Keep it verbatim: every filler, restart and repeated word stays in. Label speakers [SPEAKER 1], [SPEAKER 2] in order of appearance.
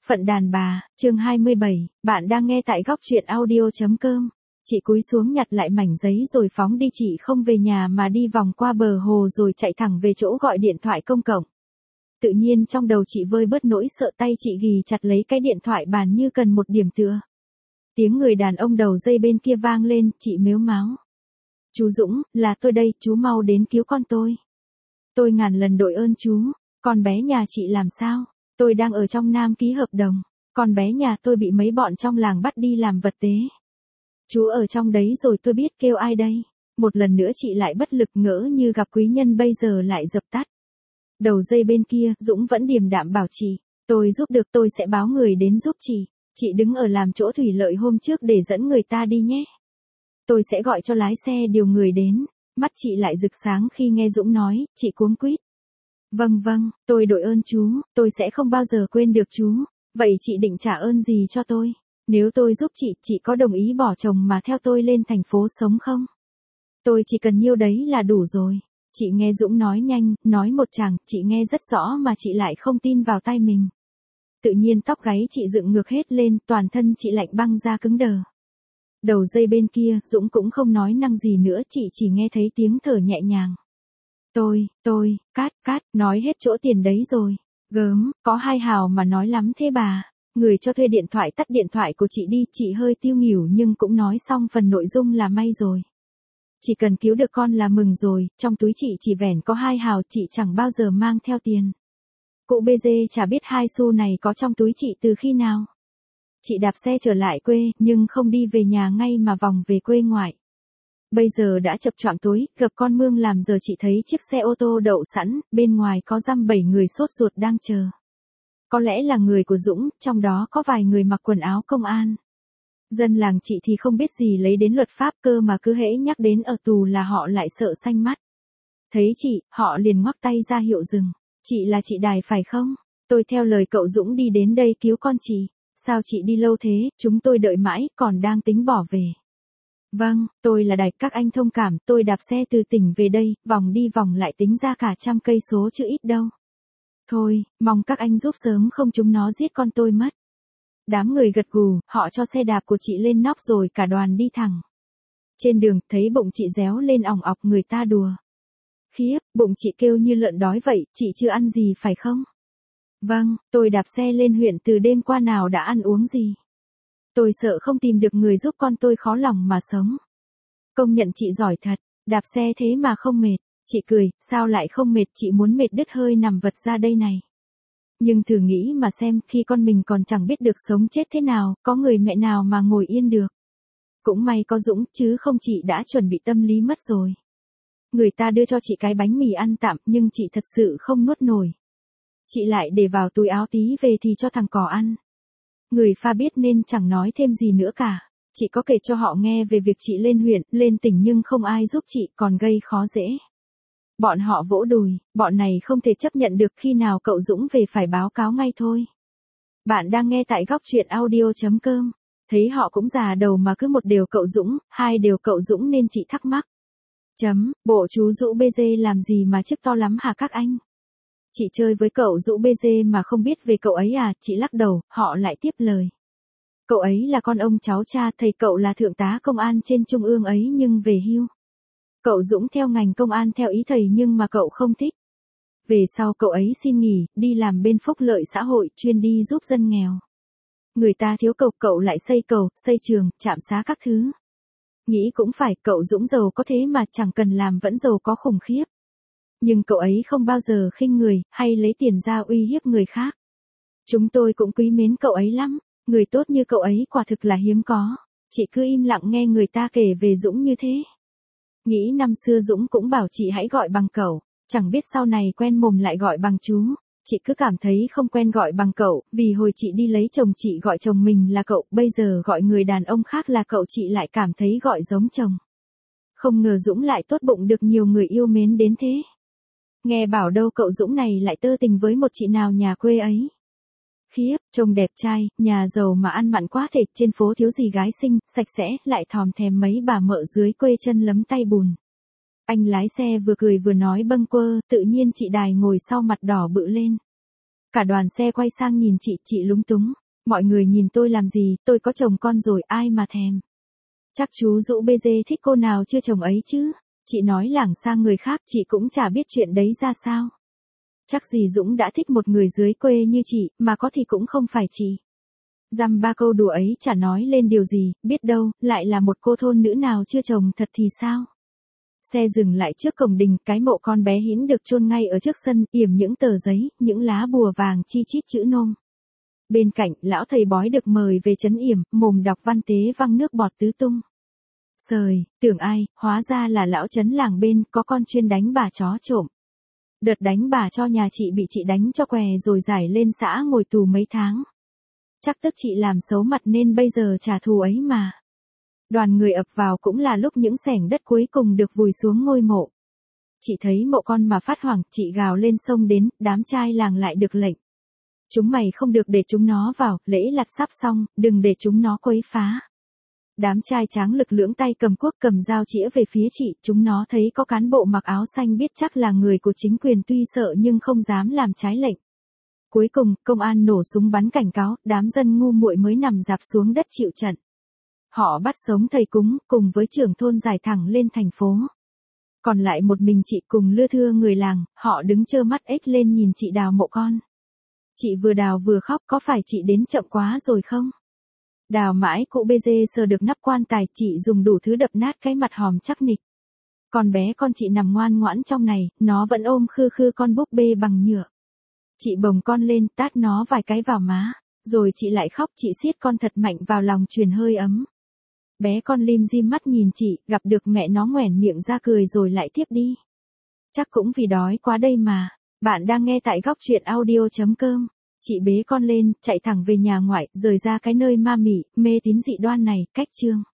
[SPEAKER 1] Phận đàn bà, chương hai mươi bảy, bạn đang nghe tại góc truyện audio chấm com. Chị cúi xuống nhặt lại mảnh giấy rồi phóng đi, chị không về nhà mà đi vòng qua bờ hồ rồi chạy thẳng về chỗ gọi điện thoại công cộng. Tự nhiên trong đầu chị vơi bớt nỗi sợ, tay chị ghì chặt lấy cái điện thoại bàn như cần một điểm tựa. Tiếng người đàn ông đầu dây bên kia vang lên, chị mếu máo. Chú Dũng, là tôi đây, chú mau đến cứu con tôi. Tôi ngàn lần đội ơn chú, con bé nhà chị làm sao? Tôi đang ở trong Nam ký hợp đồng, con bé nhà tôi bị mấy bọn trong làng bắt đi làm vật tế. Chú ở trong đấy rồi, tôi biết kêu ai đây. Một lần nữa chị lại bất lực, ngỡ như gặp quý nhân bây giờ lại dập tắt. Đầu dây bên kia, Dũng vẫn điềm đạm bảo chị, tôi giúp được, tôi sẽ báo người đến giúp chị. Chị đứng ở làm chỗ thủy lợi hôm trước để dẫn người ta đi nhé. Tôi sẽ gọi cho lái xe điều người đến. Mắt chị lại rực sáng khi nghe Dũng nói, chị cuống quýt. Vâng vâng, tôi đội ơn chú, tôi sẽ không bao giờ quên được chú. Vậy chị định trả ơn gì cho tôi? Nếu tôi giúp chị, chị có đồng ý bỏ chồng mà theo tôi lên thành phố sống không? Tôi chỉ cần nhiêu đấy là đủ rồi. Chị nghe Dũng nói nhanh, nói một chàng, chị nghe rất rõ mà chị lại không tin vào tai mình. Tự nhiên tóc gáy chị dựng ngược hết lên, toàn thân chị lạnh băng ra cứng đờ. Đầu dây bên kia, Dũng cũng không nói năng gì nữa, chị chỉ nghe thấy tiếng thở nhẹ nhàng. Tôi, tôi, cát, cát, nói hết chỗ tiền đấy rồi. Gớm, có hai hào mà nói lắm thế bà. Người cho thuê điện thoại tắt điện thoại của chị đi, chị hơi tiêu nghỉu nhưng cũng nói xong phần nội dung là may rồi. Chỉ cần cứu được con là mừng rồi, trong túi chị chỉ vẻn có hai hào, chị chẳng bao giờ mang theo tiền. Cụ bê dê chả biết hai xu này có trong túi chị từ khi nào. Chị đạp xe trở lại quê, nhưng không đi về nhà ngay mà vòng về quê ngoại. Bây giờ đã chập choạng tối, gặp con mương làm giờ chị thấy chiếc xe ô tô đậu sẵn, bên ngoài có dăm bảy người sốt ruột đang chờ. Có lẽ là người của Dũng, trong đó có vài người mặc quần áo công an. Dân làng chị thì không biết gì lấy đến luật pháp cơ mà cứ hễ nhắc đến ở tù là họ lại sợ xanh mắt. Thấy chị, họ liền ngoắc tay ra hiệu dừng. Chị là chị Đài phải không? Tôi theo lời cậu Dũng đi đến đây cứu con chị. Sao chị đi lâu thế, chúng tôi đợi mãi, còn đang tính bỏ về. Vâng, tôi là Đài, các anh thông cảm, tôi đạp xe từ tỉnh về đây, vòng đi vòng lại tính ra cả trăm cây số chứ ít đâu. Thôi, mong các anh giúp sớm không chúng nó giết con tôi mất. Đám người gật gù, họ cho xe đạp của chị lên nóc rồi cả đoàn đi thẳng. Trên đường, thấy bụng chị réo lên ỏng ọc, người ta đùa. Khiếp, bụng chị kêu như lợn đói vậy, chị chưa ăn gì phải không? Vâng, tôi đạp xe lên huyện từ đêm qua nào đã ăn uống gì. Tôi sợ không tìm được người giúp con tôi khó lòng mà sống. Công nhận chị giỏi thật, đạp xe thế mà không mệt. Chị cười, sao lại không mệt, chị muốn mệt đứt hơi nằm vật ra đây này. Nhưng thử nghĩ mà xem, khi con mình còn chẳng biết được sống chết thế nào, có người mẹ nào mà ngồi yên được. Cũng may có Dũng, chứ không chị đã chuẩn bị tâm lý mất rồi. Người ta đưa cho chị cái bánh mì ăn tạm, nhưng chị thật sự không nuốt nổi. Chị lại để vào túi áo, tí về thì cho thằng cò ăn. Người pha biết nên chẳng nói thêm gì nữa cả. Chị có kể cho họ nghe về việc chị lên huyện, lên tỉnh nhưng không ai giúp chị, còn gây khó dễ. Bọn họ vỗ đùi, bọn này không thể chấp nhận được, khi nào cậu Dũng về phải báo cáo ngay thôi. Bạn đang nghe tại góc truyện audio chấm com. Thấy họ cũng già đầu mà cứ một đều cậu Dũng, hai đều cậu Dũng nên chị thắc mắc. Chấm, bộ chú Dũng bê dê làm gì mà chức to lắm hả các anh? Chị chơi với cậu Dũng bê dê mà không biết về cậu ấy à? Chị lắc đầu, họ lại tiếp lời. Cậu ấy là con ông cháu cha, thầy cậu là thượng tá công an trên trung ương ấy nhưng về hưu. Cậu Dũng theo ngành công an theo ý thầy nhưng mà cậu không thích. Về sau cậu ấy xin nghỉ, đi làm bên phúc lợi xã hội, chuyên đi giúp dân nghèo. Người ta thiếu cầu, cậu lại xây cầu, xây trường, trạm xá các thứ. Nghĩ cũng phải, cậu Dũng giàu có thế mà chẳng cần làm vẫn giàu có khủng khiếp. Nhưng cậu ấy không bao giờ khinh người, hay lấy tiền ra uy hiếp người khác. Chúng tôi cũng quý mến cậu ấy lắm, người tốt như cậu ấy quả thực là hiếm có. Chị cứ im lặng nghe người ta kể về Dũng như thế. Nghĩ năm xưa Dũng cũng bảo chị hãy gọi bằng cậu, chẳng biết sau này quen mồm lại gọi bằng chú. Chị cứ cảm thấy không quen gọi bằng cậu, vì hồi chị đi lấy chồng chị gọi chồng mình là cậu, bây giờ gọi người đàn ông khác là cậu chị lại cảm thấy gọi giống chồng. Không ngờ Dũng lại tốt bụng được nhiều người yêu mến đến thế. Nghe bảo đâu cậu Dũng này lại tơ tình với một chị nào nhà quê ấy. Khiếp, trông đẹp trai, nhà giàu mà ăn mặn quá thể, trên phố thiếu gì gái xinh, sạch sẽ, lại thòm thèm mấy bà mợ dưới quê chân lấm tay bùn. Anh lái xe vừa cười vừa nói bâng quơ, tự nhiên chị Đài ngồi sau mặt đỏ bự lên. Cả đoàn xe quay sang nhìn chị, chị lúng túng. Mọi người nhìn tôi làm gì, tôi có chồng con rồi, ai mà thèm. Chắc chú Dũ bê dê thích cô nào chưa chồng ấy chứ. Chị nói lảng sang người khác, chị cũng chả biết chuyện đấy ra sao. Chắc gì Dũng đã thích một người dưới quê như chị, mà có thì cũng không phải chị. Dăm ba câu đùa ấy chả nói lên điều gì, biết đâu, lại là một cô thôn nữ nào chưa chồng thật thì sao. Xe dừng lại trước cổng đình, cái mộ con bé Hĩn được chôn ngay ở trước sân, yểm những tờ giấy, những lá bùa vàng chi chít chữ nôm. Bên cạnh, lão thầy bói được mời về trấn yểm, mồm đọc văn tế văng nước bọt tứ tung. Sời, tưởng ai, hóa ra là lão trấn làng bên, có con chuyên đánh bà chó trộm. Đợt đánh bà cho nhà chị bị chị đánh cho què rồi giải lên xã ngồi tù mấy tháng. Chắc tức chị làm xấu mặt nên bây giờ trả thù ấy mà. Đoàn người ập vào cũng là lúc những xẻng đất cuối cùng được vùi xuống ngôi mộ. Chị thấy mộ con mà phát hoảng, chị gào lên xông đến, đám trai làng lại được lệnh. Chúng mày không được để chúng nó vào, lễ lặt sắp xong, đừng để chúng nó quấy phá. Đám trai tráng lực lưỡng tay cầm cuốc cầm dao chĩa về phía chị, chúng nó thấy có cán bộ mặc áo xanh biết chắc là người của chính quyền tuy sợ nhưng không dám làm trái lệnh. Cuối cùng, công an nổ súng bắn cảnh cáo, đám dân ngu muội mới nằm rạp xuống đất chịu trận. Họ bắt sống thầy cúng, cùng với trưởng thôn giải thẳng lên thành phố. Còn lại một mình chị cùng lưa thưa người làng, họ đứng trơ mắt ếch lên nhìn chị đào mộ con. Chị vừa đào vừa khóc, có phải chị đến chậm quá rồi không? Đào mãi cụ bê dê sờ được nắp quan tài, chị dùng đủ thứ đập nát cái mặt hòm chắc nịch. Còn bé con chị nằm ngoan ngoãn trong này, nó vẫn ôm khư khư con búp bê bằng nhựa. Chị bồng con lên, tát nó vài cái vào má, rồi chị lại khóc, chị siết con thật mạnh vào lòng truyền hơi ấm. Bé con lim dim mắt nhìn chị, gặp được mẹ nó nhoẻn miệng ra cười rồi lại tiếp đi. Chắc cũng vì đói quá đây mà. Bạn đang nghe tại góc truyện audio chấm com. Chị bế con lên, chạy thẳng về nhà ngoại, rời ra cái nơi ma mị, mê tín dị đoan này, cách chương.